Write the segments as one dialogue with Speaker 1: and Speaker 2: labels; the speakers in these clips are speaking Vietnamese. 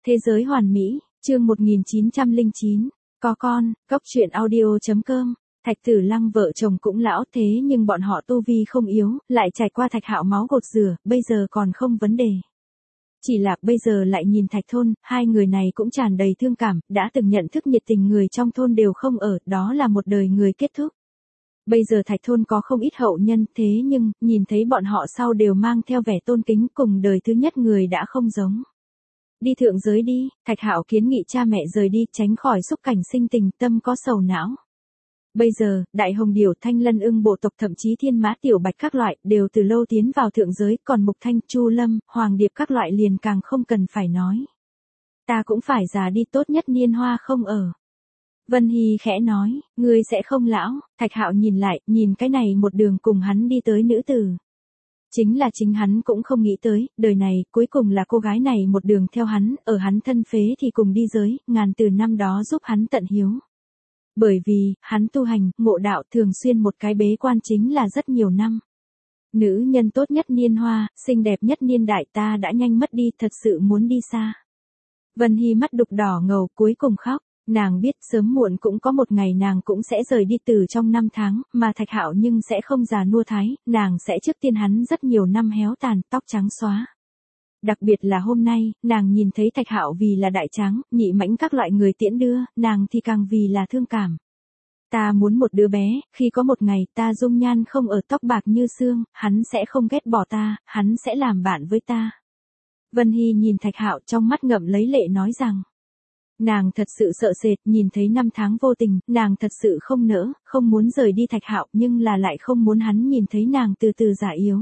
Speaker 1: Thế giới hoàn mỹ, chương 1909, có con, cốc truyện audio.com. Thạch Tử Lăng vợ chồng cũng lão thế nhưng bọn họ tu vi không yếu, lại trải qua Thạch Hạo máu gột rửa, bây giờ còn không vấn đề. Chỉ là bây giờ lại nhìn Thạch Thôn, hai người này cũng tràn đầy thương cảm, đã từng nhận thức nhiệt tình người trong thôn đều không ở, đó là một đời người kết thúc. Bây giờ Thạch Thôn có không ít hậu nhân, thế nhưng, nhìn thấy bọn họ sau đều mang theo vẻ tôn kính, cùng đời thứ nhất người đã không giống. Đi thượng giới đi, Thạch Hạo kiến nghị cha mẹ rời đi, tránh khỏi xúc cảnh sinh tình, tâm có sầu não. Bây giờ, Đại Hồng Điểu, Thanh Lân Ưng bộ tộc thậm chí Thiên Mã Tiểu Bạch các loại, đều từ lâu tiến vào thượng giới, còn Mục Thanh, Chu Lâm, Hoàng Điệp các loại liền càng không cần phải nói. Ta cũng phải già đi, tốt nhất niên hoa không ở. Vân Hy khẽ nói, ngươi sẽ không lão. Thạch Hạo nhìn lại, nhìn cái này một đường cùng hắn đi tới nữ tử. Chính là chính hắn cũng không nghĩ tới, đời này, cuối cùng là cô gái này một đường theo hắn, ở hắn thân phế thì cùng đi giới, ngàn từ năm đó giúp hắn tận hiếu. Bởi vì, hắn tu hành, ngộ đạo thường xuyên một cái bế quan chính là rất nhiều năm. Nữ nhân tốt nhất niên hoa, xinh đẹp nhất niên đại ta đã nhanh mất đi, thật sự muốn đi xa. Vân Hy mắt đục đỏ ngầu cuối cùng khóc. Nàng biết sớm muộn cũng có một ngày nàng cũng sẽ rời đi từ trong năm tháng, mà Thạch Hạo nhưng sẽ không già nua thái, nàng sẽ trước tiên hắn rất nhiều năm héo tàn, tóc trắng xóa. Đặc biệt là hôm nay, nàng nhìn thấy Thạch Hạo vì là đại tráng, nhị mãnh các loại người tiễn đưa, nàng thì càng vì là thương cảm. Ta muốn một đứa bé, khi có một ngày ta dung nhan không ở tóc bạc như xương, hắn sẽ không ghét bỏ ta, hắn sẽ làm bạn với ta. Vân Hy nhìn Thạch Hạo trong mắt ngậm lấy lệ nói rằng. Nàng thật sự sợ sệt, nhìn thấy năm tháng vô tình, nàng thật sự không nỡ, không muốn rời đi Thạch Hạo, nhưng là lại không muốn hắn nhìn thấy nàng từ từ già yếu.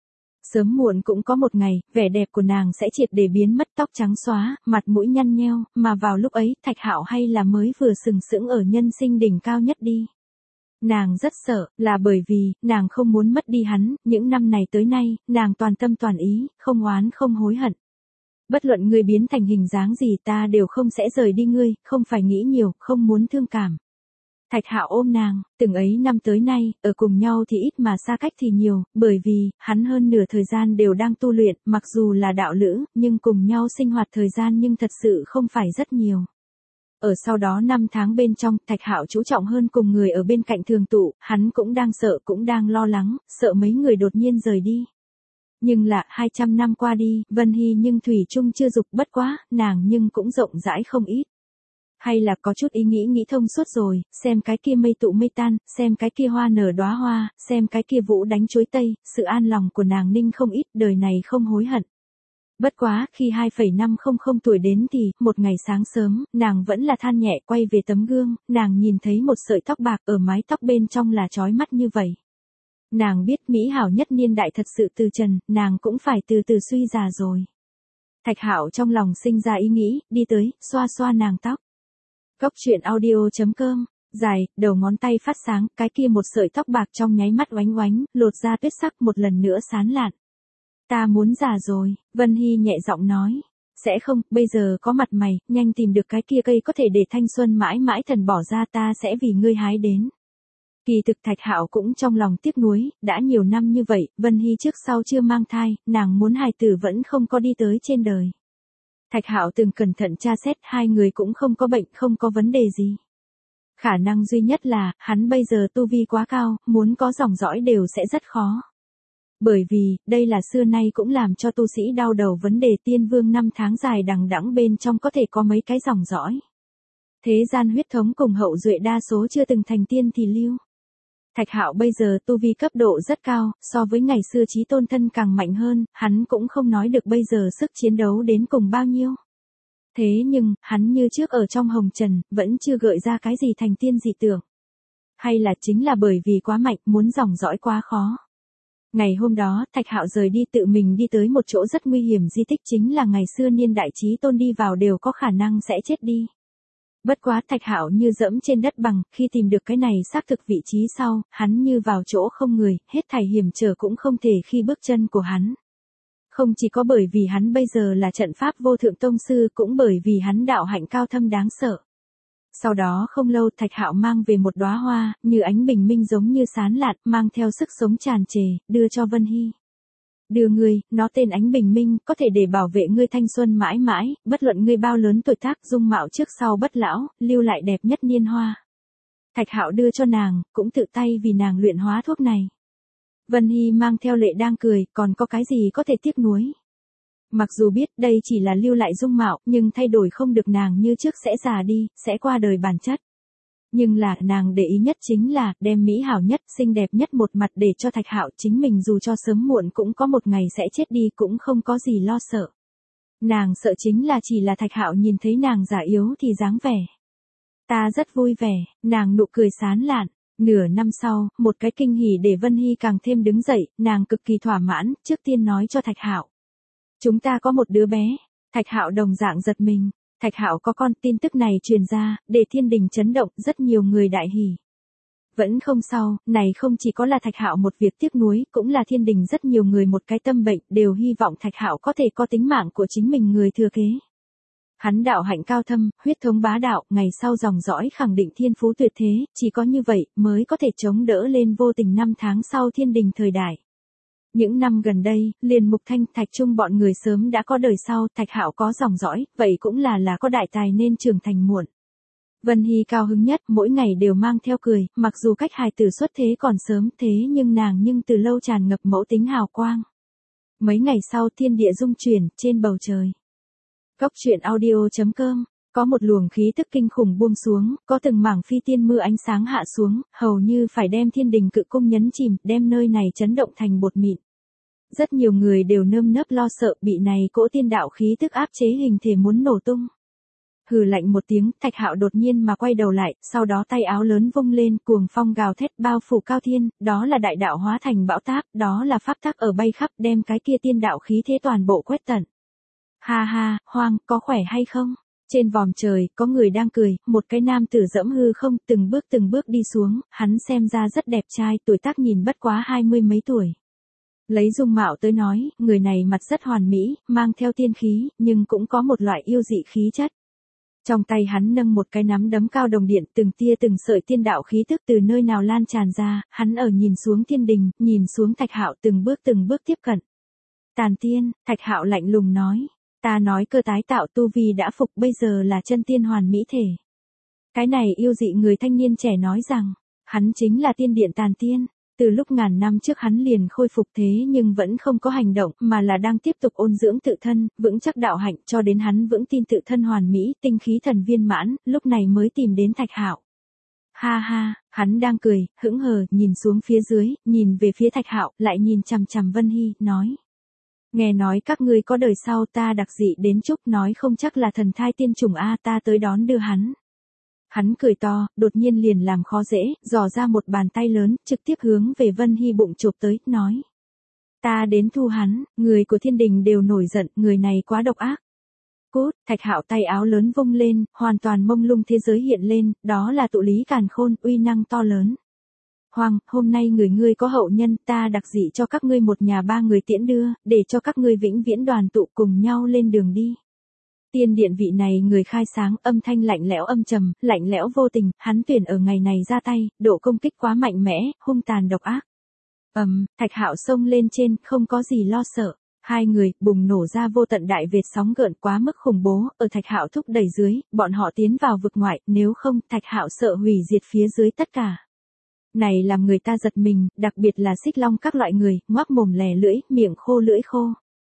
Speaker 1: Sớm muộn cũng có một ngày, vẻ đẹp của nàng sẽ triệt để biến mất, tóc trắng xóa, mặt mũi nhăn nheo, mà vào lúc ấy, Thạch Hạo hay là mới vừa sừng sững ở nhân sinh đỉnh cao nhất đi. Nàng rất sợ, là bởi vì, nàng không muốn mất đi hắn, những năm này tới nay, nàng toàn tâm toàn ý, không oán không hối hận. Bất luận ngươi biến thành hình dáng gì ta đều không sẽ rời đi ngươi, không phải nghĩ nhiều, không muốn thương cảm. Thạch Hạo ôm nàng, từng ấy năm tới nay, ở cùng nhau thì ít mà xa cách thì nhiều, bởi vì, hắn hơn nửa thời gian đều đang tu luyện, mặc dù là đạo lữ, nhưng cùng nhau sinh hoạt thời gian nhưng thật sự không phải rất nhiều. Ở sau đó 5 tháng bên trong, Thạch Hạo chú trọng hơn cùng người ở bên cạnh thường tụ, hắn cũng đang sợ cũng đang lo lắng, sợ mấy người đột nhiên rời đi. Nhưng là 200 năm qua đi, Vân Hy nhưng thủy chung chưa dục, bất quá, nàng nhưng cũng rộng rãi không ít. Hay là có chút ý nghĩ thông suốt rồi, xem cái kia mây tụ mây tan, xem cái kia hoa nở đóa hoa, xem cái kia vũ đánh chuối tây, sự an lòng của nàng ninh không ít, đời này không hối hận. Bất quá, khi 2,500 tuổi đến thì, một ngày sáng sớm, nàng vẫn là than nhẹ quay về tấm gương, nàng nhìn thấy một sợi tóc bạc ở mái tóc bên trong là chói mắt như vậy. Nàng biết mỹ hảo nhất niên đại thật sự từ trần, nàng cũng phải từ từ suy già rồi. Thạch Hạo trong lòng sinh ra ý nghĩ, đi tới, xoa xoa nàng tóc. Cốc truyện audio.com, dài, đầu ngón tay phát sáng, cái kia một sợi tóc bạc trong nháy mắt oánh oánh, lột ra tuyết sắc một lần nữa sán lạn. Ta muốn già rồi, Vân Hy nhẹ giọng nói. Sẽ không, bây giờ có mặt mày, nhanh tìm được cái kia cây có thể để thanh xuân mãi mãi thần bỏ ra, ta sẽ vì ngươi hái đến. Kỳ thực Thạch Hạo cũng trong lòng tiếc nuối, đã nhiều năm như vậy, Vân Hy trước sau chưa mang thai, nàng muốn hài tử vẫn không có đi tới trên đời. Thạch Hạo từng cẩn thận tra xét, hai người cũng không có bệnh, không có vấn đề gì. Khả năng duy nhất là, hắn bây giờ tu vi quá cao, muốn có dòng dõi đều sẽ rất khó. Bởi vì, đây là xưa nay cũng làm cho tu sĩ đau đầu vấn đề, tiên vương 5 tháng dài đằng đẵng bên trong có thể có mấy cái dòng dõi. Thế gian huyết thống cùng hậu duệ đa số chưa từng thành tiên thì lưu. Thạch Hạo bây giờ tu vi cấp độ rất cao, so với ngày xưa Chí Tôn thân càng mạnh hơn, hắn cũng không nói được bây giờ sức chiến đấu đến cùng bao nhiêu. Thế nhưng, hắn như trước ở trong hồng trần, vẫn chưa gợi ra cái gì thành tiên dị tưởng. Hay là chính là bởi vì quá mạnh, muốn dòng dõi quá khó. Ngày hôm đó, Thạch Hạo rời đi tự mình đi tới một chỗ rất nguy hiểm, di tích chính là ngày xưa niên đại Chí Tôn đi vào đều có khả năng sẽ chết đi. Bất quá Thạch Hạo như dẫm trên đất bằng, khi tìm được cái này xác thực vị trí sau, hắn như vào chỗ không người, hết thảy hiểm trở cũng không thể khi bước chân của hắn. Không chỉ có bởi vì hắn bây giờ là trận pháp vô thượng tông sư, cũng bởi vì hắn đạo hạnh cao thâm đáng sợ. Sau đó không lâu Thạch Hạo mang về một đóa hoa, như ánh bình minh giống như sán lạn, mang theo sức sống tràn trề, đưa cho Vân Hy. Đưa ngươi, nó tên Ánh Bình Minh, có thể để bảo vệ ngươi thanh xuân mãi mãi, bất luận ngươi bao lớn tuổi tác, dung mạo trước sau bất lão, lưu lại đẹp nhất niên hoa. Thạch Hạo đưa cho nàng, cũng tự tay vì nàng luyện hóa thuốc này. Vân Hy mang theo lệ đang cười, còn có cái gì có thể tiếc nuối. Mặc dù biết đây chỉ là lưu lại dung mạo, nhưng thay đổi không được nàng như trước sẽ già đi, sẽ qua đời bản chất. Nhưng là, nàng để ý nhất chính là, đem mỹ hảo nhất, xinh đẹp nhất một mặt để cho Thạch Hạo, chính mình dù cho sớm muộn cũng có một ngày sẽ chết đi cũng không có gì lo sợ. Nàng sợ chính là chỉ là Thạch Hạo nhìn thấy nàng già yếu thì dáng vẻ. Ta rất vui vẻ, nàng nụ cười sán lạn. Nửa năm sau, một cái kinh hỉ để Vân Hy càng thêm đứng dậy, nàng cực kỳ thỏa mãn, trước tiên nói cho Thạch Hạo. Chúng ta có một đứa bé. Thạch Hạo đồng dạng giật mình. Thạch Hạo có con, tin tức này truyền ra, để thiên đình chấn động, rất nhiều người đại hỉ. Vẫn không sao, này không chỉ có là Thạch Hạo một việc tiếc nuối, cũng là thiên đình rất nhiều người một cái tâm bệnh, đều hy vọng Thạch Hạo có thể có tính mạng của chính mình người thừa kế. Hắn đạo hạnh cao thâm, huyết thống bá đạo, ngày sau dòng dõi khẳng định thiên phú tuyệt thế, chỉ có như vậy mới có thể chống đỡ lên vô tình năm tháng sau thiên đình thời đại. Những năm gần đây, liền Mục Thanh, Thạch Trung bọn người sớm đã có đời sau, Thạch Hạo có dòng dõi, vậy cũng là có đại tài nên trưởng thành muộn. Vân Hy cao hứng nhất, mỗi ngày đều mang theo cười, mặc dù cách hài tử xuất thế còn sớm thế nhưng nàng từ lâu tràn ngập mẫu tính hào quang. Mấy ngày sau thiên địa rung chuyển, trên bầu trời. Góc truyện audio.com, có một luồng khí tức kinh khủng buông xuống, có từng mảng phi tiên mưa ánh sáng hạ xuống, hầu như phải đem thiên đình cự cung nhấn chìm, đem nơi này chấn động thành bột mịn. Rất nhiều người đều nơm nớp lo sợ bị này cỗ tiên đạo khí tức áp chế hình thể muốn nổ tung. Hừ lạnh một tiếng, Thạch Hạo đột nhiên mà quay đầu lại, sau đó tay áo lớn vung lên, cuồng phong gào thét bao phủ cao thiên, đó là đại đạo hóa thành bão táp, đó là pháp tắc ở bay khắp, đem cái kia tiên đạo khí thế toàn bộ quét tận. Ha ha, Hoang, có khỏe hay không? Trên vòm trời, có người đang cười, một cái nam tử dẫm hư không, từng bước đi xuống, hắn xem ra rất đẹp trai, tuổi tác nhìn bất quá 20 mấy tuổi. Lấy dung mạo tới nói, người này mặt rất hoàn mỹ, mang theo tiên khí, nhưng cũng có một loại yêu dị khí chất. Trong tay hắn nâng một cái nắm đấm cao đồng điện, từng tia từng sợi tiên đạo khí tức từ nơi nào lan tràn ra, hắn ở nhìn xuống thiên đình, nhìn xuống Thạch Hạo từng bước tiếp cận. Tàn tiên, Thạch Hạo lạnh lùng nói. Ta nói cơ tái tạo tu vi đã phục, bây giờ là chân tiên hoàn mỹ thể. Cái này yêu dị người thanh niên trẻ nói rằng, hắn chính là tiên điện Tàn tiên. Từ lúc ngàn năm trước hắn liền khôi phục thế nhưng vẫn không có hành động, mà là đang tiếp tục ôn dưỡng tự thân, vững chắc đạo hạnh, cho đến hắn vững tin tự thân hoàn mỹ, tinh khí thần viên mãn, lúc này mới tìm đến Thạch Hạo. Ha ha, hắn đang cười, hững hờ, nhìn xuống phía dưới, nhìn về phía Thạch Hạo, lại nhìn chằm chằm Vân Hy, nói. Nghe nói các ngươi có đời sau, ta đặc dị đến chúc, nói không chắc là thần thai tiên chủng a, ta tới đón đưa hắn. Hắn cười to, đột nhiên liền làm khó dễ, dò ra một bàn tay lớn, trực tiếp hướng về Vân Hy bụng chụp tới, nói. Ta đến thu hắn, người của thiên đình đều nổi giận, người này quá độc ác. Cút, Thạch Hạo tay áo lớn vung lên, hoàn toàn mông lung thế giới hiện lên, đó là tụ lý càn khôn, uy năng to lớn. Hoàng, hôm nay ngươi có hậu nhân, ta đặc dị cho các ngươi một nhà ba người tiễn đưa, để cho các ngươi vĩnh viễn đoàn tụ cùng nhau lên đường đi. Tiên điện vị này người khai sáng, âm thanh lạnh lẽo âm trầm, lạnh lẽo vô tình, hắn tuyển ở ngày này ra tay, độ công kích quá mạnh mẽ, hung tàn độc ác. Thạch Hạo xông lên trên, không có gì lo sợ. Hai người bùng nổ ra vô tận đại vệt sóng gợn quá mức khủng bố, ở Thạch Hạo thúc đẩy dưới, bọn họ tiến vào vực ngoại, nếu không, Thạch Hạo sợ hủy diệt phía dưới tất cả. Này làm người ta giật mình, đặc biệt là Xích Long các loại người, ngoác mồm lè lưỡi, miệng khô lưỡi khô.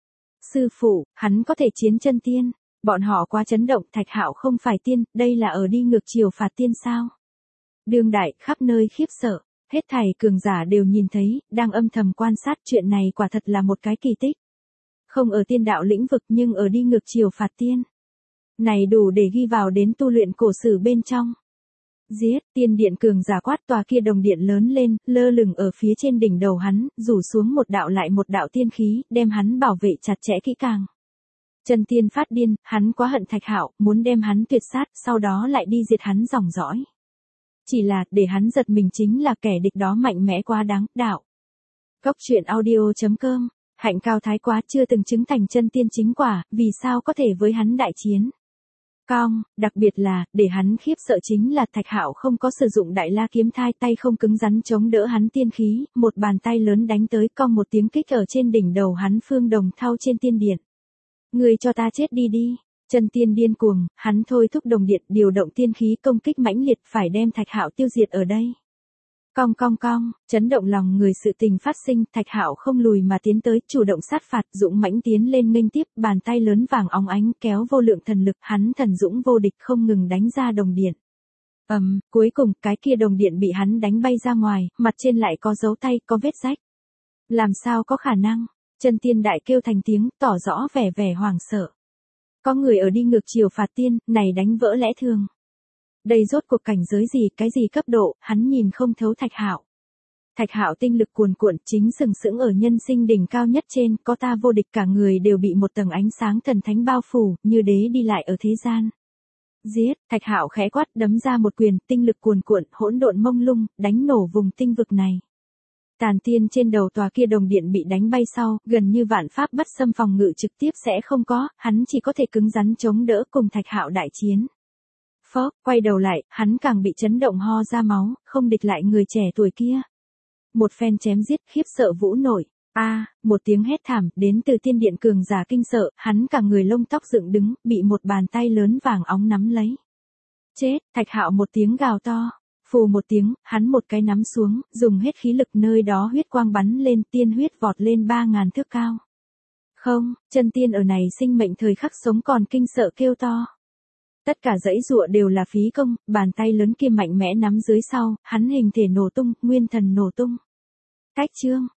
Speaker 1: Sư phụ, hắn có thể chiến chân tiên. Bọn họ quá chấn động, Thạch Hạo không phải tiên, đây là ở đi ngược chiều phạt tiên sao? Đương đại, khắp nơi khiếp sợ, hết thảy cường giả đều nhìn thấy, đang âm thầm quan sát chuyện này quả thật là một cái kỳ tích. Không ở tiên đạo lĩnh vực nhưng ở đi ngược chiều phạt tiên. Này đủ để ghi vào đến tu luyện cổ sử bên trong. Giết, tiên điện cường giả quát, tòa kia đồng điện lớn lên, lơ lửng ở phía trên đỉnh đầu hắn, rủ xuống một đạo lại một đạo tiên khí, đem hắn bảo vệ chặt chẽ kỹ càng. Chân tiên phát điên, hắn quá hận Thạch Hạo, muốn đem hắn tuyệt sát, sau đó lại đi diệt hắn dòng dõi. Chỉ là, để hắn giật mình chính là kẻ địch đó mạnh mẽ quá đáng, đạo. Góc truyện audio.com, hạnh cao thái quá chưa từng chứng thành chân tiên chính quả, vì sao có thể với hắn đại chiến. Cong, đặc biệt là, để hắn khiếp sợ chính là Thạch Hạo không có sử dụng đại la kiếm thai, tay không cứng rắn chống đỡ hắn tiên khí, một bàn tay lớn đánh tới, cong một tiếng kích ở trên đỉnh đầu hắn, phương đồng thau trên tiên điện. Ngươi cho ta chết đi đi. Chân tiên điên cuồng, hắn thôi thúc đồng điện điều động tiên khí công kích mãnh liệt, phải đem Thạch Hạo tiêu diệt ở đây. Cong cong cong, chấn động lòng người sự tình phát sinh, Thạch Hạo không lùi mà tiến tới, chủ động sát phạt, dũng mãnh tiến lên nghênh tiếp, bàn tay lớn vàng óng ánh kéo vô lượng thần lực, hắn thần dũng vô địch không ngừng đánh ra đồng điện. Cuối cùng cái kia đồng điện bị hắn đánh bay ra ngoài, mặt trên lại có dấu tay, có vết rách. Làm sao có khả năng? Chân tiên đại kêu thành tiếng, tỏ rõ vẻ hoảng sợ. Có người ở đi ngược chiều phạt tiên, này đánh vỡ lẽ thường. Đây rốt cuộc cảnh giới gì, cái gì cấp độ, hắn nhìn không thấu Thạch Hạo. Thạch Hạo tinh lực cuồn cuộn, chính sừng sững ở nhân sinh đỉnh cao nhất trên, có ta vô địch, cả người đều bị một tầng ánh sáng thần thánh bao phủ, như đế đi lại ở thế gian. Giết, Thạch Hạo khẽ quát, đấm ra một quyền, tinh lực cuồn cuộn, hỗn độn mông lung, đánh nổ vùng tinh vực này. Tàn tiên trên đầu tòa kia đồng điện bị đánh bay sau, gần như vạn pháp bất xâm phòng ngự trực tiếp sẽ không có, hắn chỉ có thể cứng rắn chống đỡ cùng Thạch Hạo đại chiến. Phốc, quay đầu lại, hắn càng bị chấn động ho ra máu, không địch lại người trẻ tuổi kia. Một phen chém giết, khiếp sợ vũ nổi. Một tiếng hét thảm, đến từ tiên điện cường giả kinh sợ, hắn cả người lông tóc dựng đứng, bị một bàn tay lớn vàng óng nắm lấy. Chết, Thạch Hạo một tiếng gào to. Phù một tiếng, hắn một cái nắm xuống, dùng hết khí lực, nơi đó huyết quang bắn lên, tiên huyết vọt lên 3000 thước cao. Không, chân tiên ở này sinh mệnh thời khắc sống còn kinh sợ kêu to. Tất cả dãy dụa đều là phí công, bàn tay lớn kia mạnh mẽ nắm dưới sau, hắn hình thể nổ tung, nguyên thần nổ tung. Cách chương.